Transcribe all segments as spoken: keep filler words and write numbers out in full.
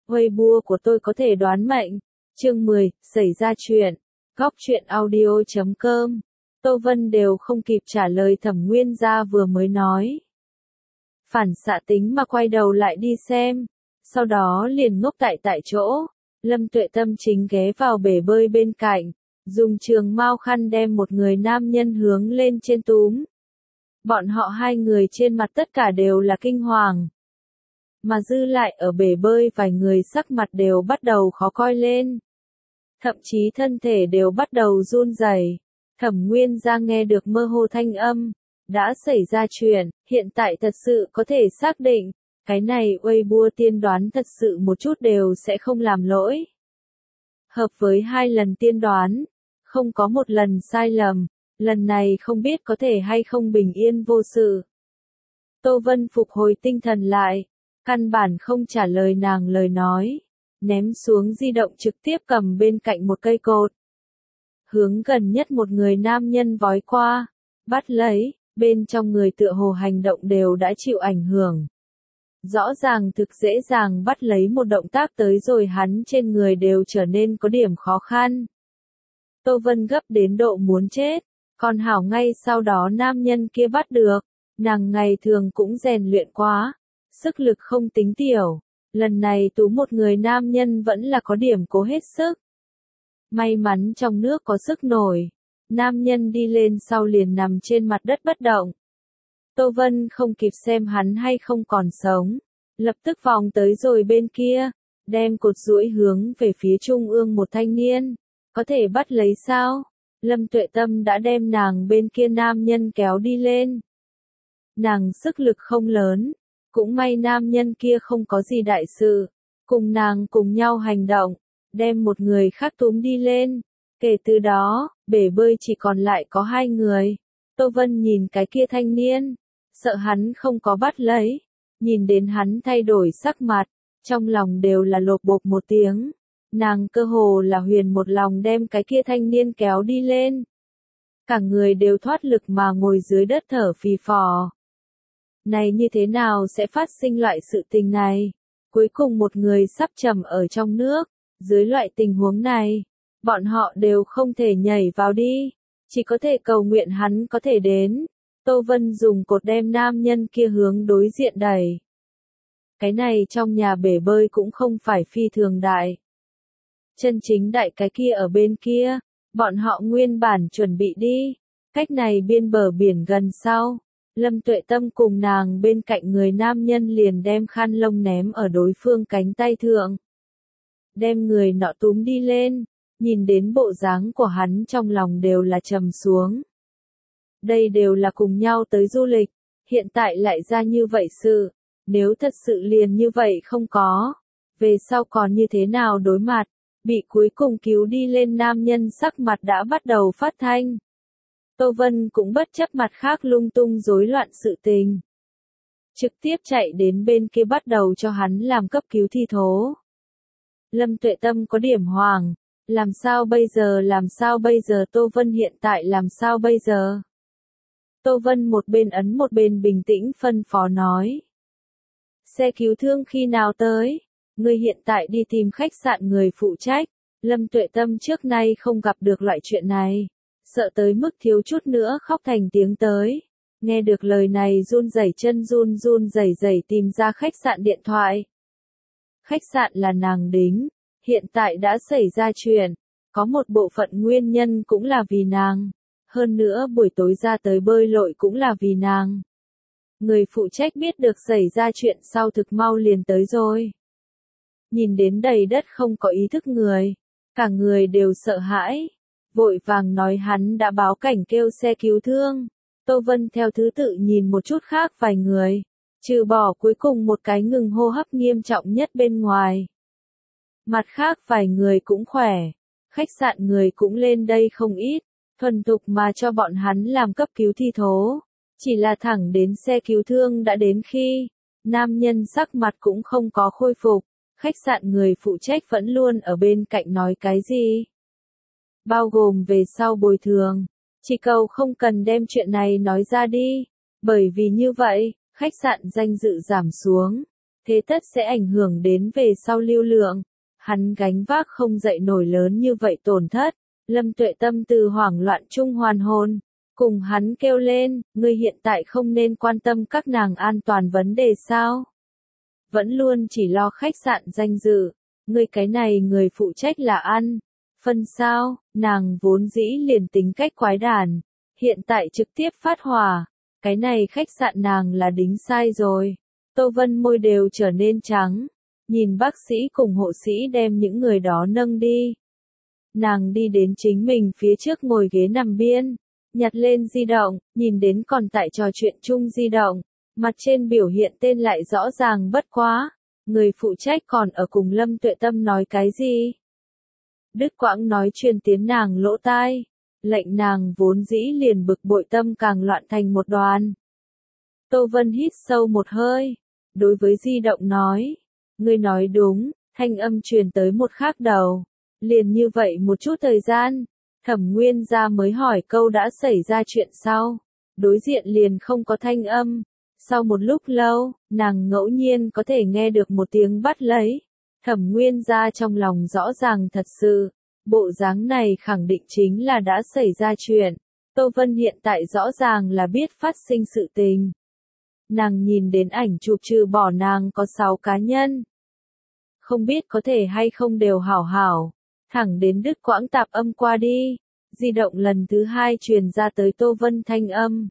Weibo của tôi có thể đoán mệnh. Chương mười, xảy ra chuyện. Góc truyện audio chấm com. Tô Vân đều không kịp trả lời Thẩm Nguyên Gia vừa mới nói. Phản xạ tính mà quay đầu lại đi xem. Sau đó liền ngốc tại tại chỗ. Lâm Tuệ Tâm chính ghé vào bể bơi bên cạnh. Dùng trường mao khăn đem một người nam nhân hướng lên trên túm. Bọn họ hai người trên mặt tất cả đều là kinh hoàng. Mà dư lại ở bể bơi vài người sắc mặt đều bắt đầu khó coi lên. Thậm chí thân thể đều bắt đầu run rẩy. Thẩm Nguyên Gia nghe được mơ hồ thanh âm. Đã xảy ra chuyện, hiện tại thật sự có thể xác định. Cái này Weibo tiên đoán thật sự một chút đều sẽ không làm lỗi. Hợp với hai lần tiên đoán. Không có một lần sai lầm. Lần này không biết có thể hay không bình yên vô sự. Tô Vân phục hồi tinh thần lại. Căn bản không trả lời nàng lời nói. Ném xuống di động trực tiếp cầm bên cạnh một cây cột. Hướng gần nhất một người nam nhân vói qua. Bắt lấy, bên trong người tựa hồ hành động đều đã chịu ảnh hưởng. Rõ ràng thực dễ dàng bắt lấy một động tác tới rồi hắn trên người đều trở nên có điểm khó khăn. Tô Vân gấp đến độ muốn chết. Còn hảo ngay sau đó nam nhân kia bắt được. Nàng ngày thường cũng rèn luyện quá. Sức lực không tính tiểu. Lần này tú một người nam nhân vẫn là có điểm cố hết sức. May mắn trong nước có sức nổi. Nam nhân đi lên sau liền nằm trên mặt đất bất động. Tô Vân không kịp xem hắn hay không còn sống. Lập tức vòng tới rồi bên kia. Đem cột duỗi hướng về phía trung ương một thanh niên. Có thể bắt lấy sao? Lâm Tuệ Tâm đã đem nàng bên kia nam nhân kéo đi lên. Nàng sức lực không lớn. Cũng may nam nhân kia không có gì đại sự. Cùng nàng cùng nhau hành động. Đem một người khác túm đi lên. Kể từ đó, bể bơi chỉ còn lại có hai người. Tô Vân nhìn cái kia thanh niên. Sợ hắn không có bắt lấy. Nhìn đến hắn thay đổi sắc mặt. Trong lòng đều là lột bột một tiếng. Nàng cơ hồ là huyền một lòng đem cái kia thanh niên kéo đi lên. Cả người đều thoát lực mà ngồi dưới đất thở phì phò. Này như thế nào sẽ phát sinh loại sự tình này? Cuối cùng một người sắp trầm ở trong nước. Dưới loại tình huống này, bọn họ đều không thể nhảy vào đi. Chỉ có thể cầu nguyện hắn có thể đến. Tô Vân dùng cột đem nam nhân kia hướng đối diện đẩy. Cái này trong nhà bể bơi cũng không phải phi thường đại. Chân chính đại cái kia ở bên kia. Bọn họ nguyên bản chuẩn bị đi. Cách này biên bờ biển gần sau. Lâm Tuệ Tâm cùng nàng bên cạnh người nam nhân liền đem khăn lông ném ở đối phương cánh tay thượng. Đem người nọ túm đi lên. Nhìn đến bộ dáng của hắn trong lòng đều là trầm xuống. Đây đều là cùng nhau tới du lịch. Hiện tại lại ra như vậy sự. Nếu thật sự liền như vậy không có. Về sau còn như thế nào đối mặt. Bị cuối cùng cứu đi lên nam nhân sắc mặt đã bắt đầu phát thanh. Tô Vân cũng bất chấp mặt khác lung tung rối loạn sự tình. Trực tiếp chạy đến bên kia bắt đầu cho hắn làm cấp cứu thi thố. Lâm Tuệ Tâm có điểm hoàng. Làm sao bây giờ làm sao bây giờ Tô Vân hiện tại làm sao bây giờ? Tô Vân một bên ấn một bên bình tĩnh phân phó nói. Xe cứu thương khi nào tới? Người hiện tại đi tìm khách sạn người phụ trách. Lâm Tuệ Tâm trước nay không gặp được loại chuyện này. Sợ tới mức thiếu chút nữa khóc thành tiếng tới. Nghe được lời này run rẩy chân run run rẩy rẩy tìm ra khách sạn điện thoại. Khách sạn là nàng đính. Hiện tại đã xảy ra chuyện. Có một bộ phận nguyên nhân cũng là vì nàng. Hơn nữa buổi tối ra tới bơi lội cũng là vì nàng. Người phụ trách biết được xảy ra chuyện sau thực mau liền tới rồi. Nhìn đến đầy đất không có ý thức người. Cả người đều sợ hãi. Vội vàng nói hắn đã báo cảnh kêu xe cứu thương. Tô Vân theo thứ tự nhìn một chút khác vài người. Trừ bỏ cuối cùng một cái ngừng hô hấp nghiêm trọng nhất bên ngoài. Mặt khác vài người cũng khỏe. Khách sạn người cũng lên đây không ít. Thuần thục mà cho bọn hắn làm cấp cứu thi thố. Chỉ là thẳng đến xe cứu thương đã đến khi. Nam nhân sắc mặt cũng không có khôi phục. Khách sạn người phụ trách vẫn luôn ở bên cạnh nói cái gì. Bao gồm về sau bồi thường. Chỉ cầu không cần đem chuyện này nói ra đi. Bởi vì như vậy, khách sạn danh dự giảm xuống. thế tất sẽ ảnh hưởng đến về sau lưu lượng. Hắn gánh vác không dậy nổi lớn như vậy tổn thất. Lâm Tuệ Tâm từ hoảng loạn chung hoàn hồn, cùng hắn kêu lên, ngươi hiện tại không nên quan tâm các nàng an toàn vấn đề sao? Vẫn luôn chỉ lo khách sạn danh dự, ngươi cái này người phụ trách là ăn, phân sao, nàng vốn dĩ liền tính cách quái đản, hiện tại trực tiếp phát hỏa, cái này khách sạn nàng là đính sai rồi. Tô Vân môi đều trở nên trắng, nhìn bác sĩ cùng hộ sĩ đem những người đó nâng đi. Nàng đi đến chính mình phía trước ngồi ghế nằm biên, nhặt lên di động, nhìn đến còn tại trò chuyện chung di động, mặt trên biểu hiện tên lại rõ ràng bất quá, người phụ trách còn ở cùng Lâm Tuệ Tâm nói cái gì. Đứt quãng nói truyền tiến nàng lỗ tai, lệnh nàng vốn dĩ liền bực bội tâm càng loạn thành một đoàn. Tô Vân hít sâu một hơi, đối với di động nói, ngươi nói đúng, thanh âm truyền tới một khác đầu. Liền như vậy một chút thời gian, Thẩm Nguyên gia mới hỏi câu đã xảy ra chuyện sau, đối diện liền không có thanh âm. Sau một lúc lâu, nàng ngẫu nhiên có thể nghe được một tiếng bắt lấy. Thẩm Nguyên gia trong lòng rõ ràng thật sự, bộ dáng này khẳng định chính là đã xảy ra chuyện. Tô Vân hiện tại rõ ràng là biết phát sinh sự tình. Nàng nhìn đến ảnh chụp trừ bỏ nàng có sáu cá nhân. Không biết có thể hay không đều hảo hảo. Thẳng đến đứt quãng tạp âm qua đi, di động lần thứ hai truyền ra tới Tô Vân thanh âm.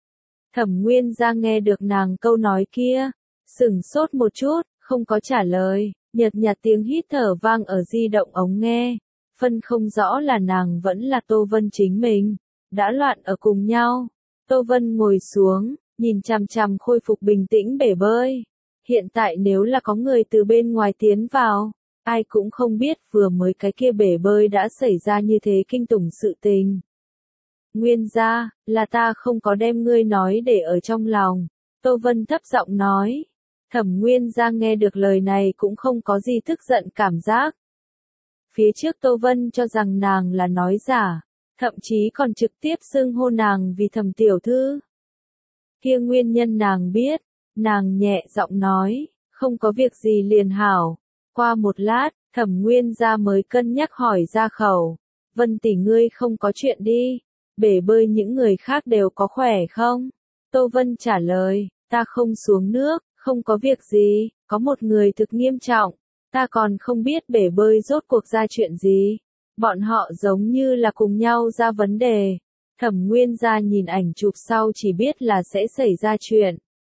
Thẩm Nguyên gia nghe được nàng câu nói kia, sửng sốt một chút, không có trả lời, nhợt nhạt tiếng hít thở vang ở di động ống nghe, phân không rõ là nàng vẫn là Tô Vân chính mình, đã loạn ở cùng nhau. Tô Vân ngồi xuống, nhìn chằm chằm khôi phục bình tĩnh bể bơi. Hiện tại nếu là có người từ bên ngoài tiến vào, ai cũng không biết vừa mới cái kia bể bơi đã xảy ra như thế kinh tủng sự tình. Nguyên gia, là ta không có đem ngươi nói để ở trong lòng. Tô Vân thấp giọng nói. Thẩm Nguyên gia nghe được lời này cũng không có gì tức giận cảm giác. Phía trước Tô Vân cho rằng nàng là nói giả, thậm chí còn trực tiếp xưng hô nàng vì Thẩm tiểu thư. Kia nguyên nhân nàng biết, nàng nhẹ giọng nói, không có việc gì liền hảo. Qua một lát, Thẩm Nguyên gia mới cân nhắc hỏi ra khẩu, Vân tỷ ngươi không có chuyện đi, bể bơi những người khác đều có khỏe không? Tô Vân trả lời, ta không xuống nước, không có việc gì, có một người thực nghiêm trọng, ta còn không biết bể bơi rốt cuộc ra chuyện gì, bọn họ giống như là cùng nhau ra vấn đề. Thẩm Nguyên gia nhìn ảnh chụp sau chỉ biết là sẽ xảy ra chuyện,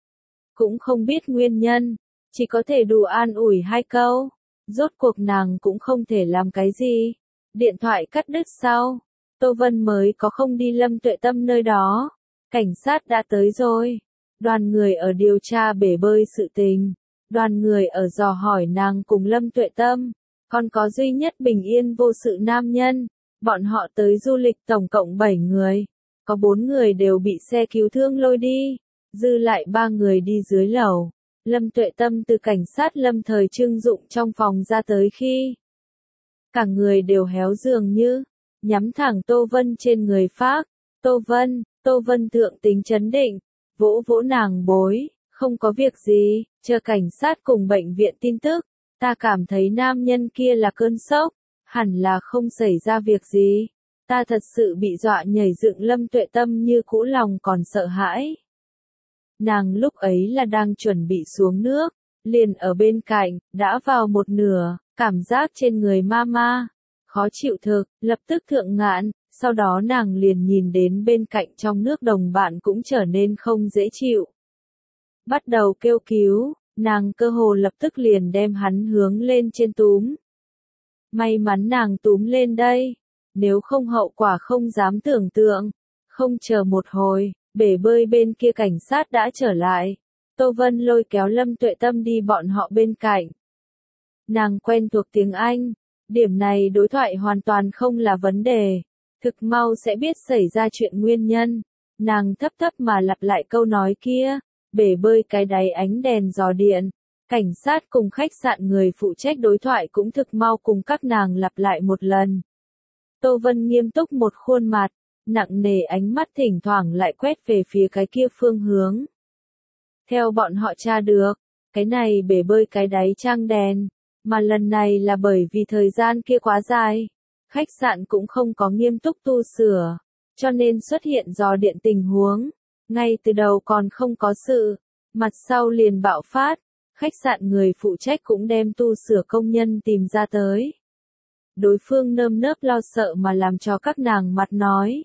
cũng không biết nguyên nhân, chỉ có thể đủ an ủi hai câu. Rốt cuộc nàng cũng không thể làm cái gì. Điện thoại cắt đứt sau, Tô Vân mới có không đi Lâm Tuệ Tâm nơi đó. Cảnh sát đã tới rồi. Đoàn người ở điều tra bể bơi sự tình. Đoàn người ở dò hỏi nàng cùng Lâm Tuệ Tâm. Còn có duy nhất bình yên vô sự nam nhân. Bọn họ tới du lịch tổng cộng bảy người. Có bốn người đều bị xe cứu thương lôi đi. Dư lại ba người đi dưới lầu. Lâm Tuệ Tâm từ cảnh sát Lâm Thời Trưng Dụng trong phòng ra tới khi cả người đều héo dường như, nhắm thẳng Tô Vân trên người phác. Tô Vân, Tô Vân thượng tính chấn định, vỗ vỗ nàng bối, không có việc gì, chờ cảnh sát cùng bệnh viện tin tức, ta cảm thấy nam nhân kia là cơn sốc, hẳn là không xảy ra việc gì. Ta thật sự bị dọa nhảy dựng. Lâm Tuệ Tâm như cũ lòng còn sợ hãi. Nàng lúc ấy là đang chuẩn bị xuống nước, liền ở bên cạnh, đã vào một nửa, cảm giác trên người ma ma, khó chịu thực, lập tức thượng ngạn, sau đó nàng liền nhìn đến bên cạnh trong nước đồng bạn cũng trở nên không dễ chịu. Bắt đầu kêu cứu, nàng cơ hồ lập tức liền đem hắn hướng lên trên túm. May mắn nàng túm lên đây, nếu không hậu quả không dám tưởng tượng, không chờ một hồi. Bể bơi bên kia cảnh sát đã trở lại. Tô Vân lôi kéo Lâm Tuệ Tâm đi bọn họ bên cạnh. Nàng quen thuộc tiếng Anh. Điểm này đối thoại hoàn toàn không là vấn đề. Thực mau sẽ biết xảy ra chuyện nguyên nhân. Nàng thấp thấp mà lặp lại câu nói kia. Bể bơi cái đáy ánh đèn dò điện. Cảnh sát cùng khách sạn người phụ trách đối thoại cũng thực mau cùng các nàng lặp lại một lần. Tô Vân nghiêm túc một khuôn mặt. Nặng nề ánh mắt thỉnh thoảng lại quét về phía cái kia phương hướng. Theo bọn họ tra được, cái này bể bơi cái đáy trang đèn, mà lần này là bởi vì thời gian kia quá dài. Khách sạn cũng không có nghiêm túc tu sửa, cho nên xuất hiện dò điện tình huống. Ngay từ đầu còn không có sự, mặt sau liền bạo phát, khách sạn người phụ trách cũng đem tu sửa công nhân tìm ra tới. Đối phương nơm nớp lo sợ mà làm cho các nàng mặt nói.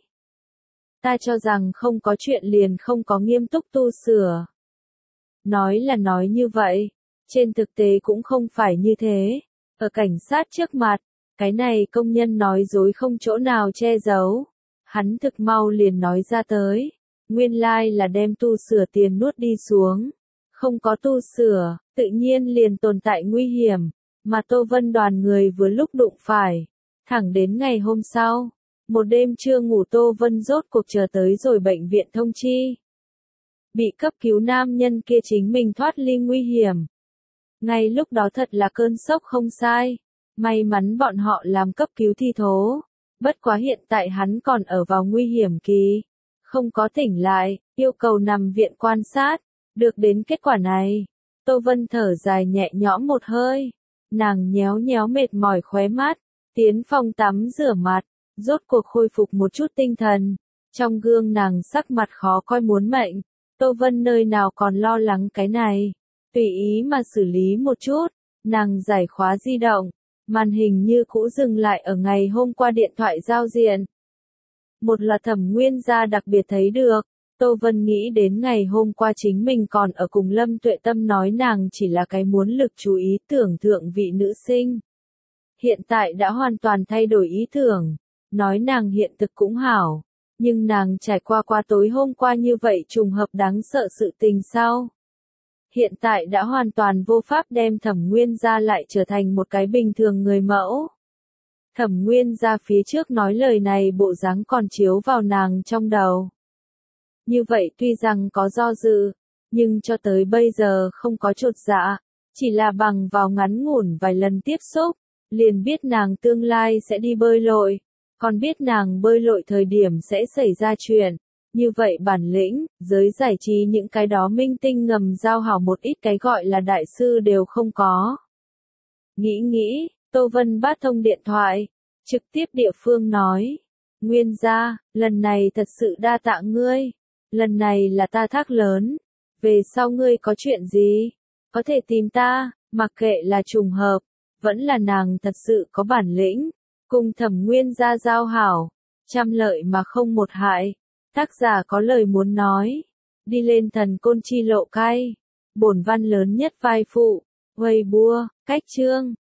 Ta cho rằng không có chuyện liền không có nghiêm túc tu sửa. Nói là nói như vậy, trên thực tế cũng không phải như thế. Ở cảnh sát trước mặt, cái này công nhân nói dối không chỗ nào che giấu. Hắn thực mau liền nói ra tới, nguyên lai like là đem tu sửa tiền nuốt đi xuống. Không có tu sửa, tự nhiên liền tồn tại nguy hiểm, mà Tô Vân đoàn người vừa lúc đụng phải. Thẳng đến ngày hôm sau, một đêm chưa ngủ Tô Vân rốt cuộc chờ tới rồi bệnh viện thông chi. Bị cấp cứu nam nhân kia chính mình thoát ly nguy hiểm. Ngay lúc đó thật là cơn sốc không sai. May mắn bọn họ làm cấp cứu thi thố. Bất quá hiện tại hắn còn ở vào nguy hiểm kỳ. Không có tỉnh lại, yêu cầu nằm viện quan sát. Được đến kết quả này, Tô Vân thở dài nhẹ nhõm một hơi. Nàng nhéo nhéo mệt mỏi khóe mắt, tiến phòng tắm rửa mặt, rốt cuộc khôi phục một chút tinh thần. Trong gương nàng sắc mặt khó coi muốn mệnh. Tô Vân nơi nào còn lo lắng cái này. Tùy ý mà xử lý một chút, nàng giải khóa di động. Màn hình như cũ dừng lại ở ngày hôm qua điện thoại giao diện. Một là Thẩm Nguyên gia đặc biệt thấy được. Tô Vân nghĩ đến ngày hôm qua chính mình còn ở cùng Lâm Tuệ Tâm nói nàng chỉ là cái muốn lực chú ý tưởng thượng vị nữ sinh. Hiện tại đã hoàn toàn thay đổi ý tưởng, nói nàng hiện thực cũng hảo, nhưng nàng trải qua qua tối hôm qua như vậy trùng hợp đáng sợ sự tình sau. Hiện tại đã hoàn toàn vô pháp đem Thẩm Nguyên gia lại trở thành một cái bình thường người mẫu. Thẩm Nguyên gia phía trước nói lời này bộ dáng còn chiếu vào nàng trong đầu. Như vậy tuy rằng có do dự, nhưng cho tới bây giờ không có chột dạ, chỉ là bằng vào ngắn ngủn vài lần tiếp xúc, liền biết nàng tương lai sẽ đi bơi lội, còn biết nàng bơi lội thời điểm sẽ xảy ra chuyện. Như vậy bản lĩnh, giới giải trí những cái đó minh tinh ngầm giao hảo một ít cái gọi là đại sư đều không có. Nghĩ nghĩ, Tô Vân bắt thông điện thoại, trực tiếp địa phương nói. Nguyên gia, lần này thật sự đa tạ ngươi. Lần này là ta thác lớn. Về sau ngươi có chuyện gì? Có thể tìm ta, mặc kệ là trùng hợp, vẫn là nàng thật sự có bản lĩnh. Cùng Thẩm Nguyên gia giao hảo, trăm lợi mà không một hại. Tác giả có lời muốn nói. Đi lên thần côn chi lộ cay. Bổn văn lớn nhất vai phụ. Weibo, cách chương.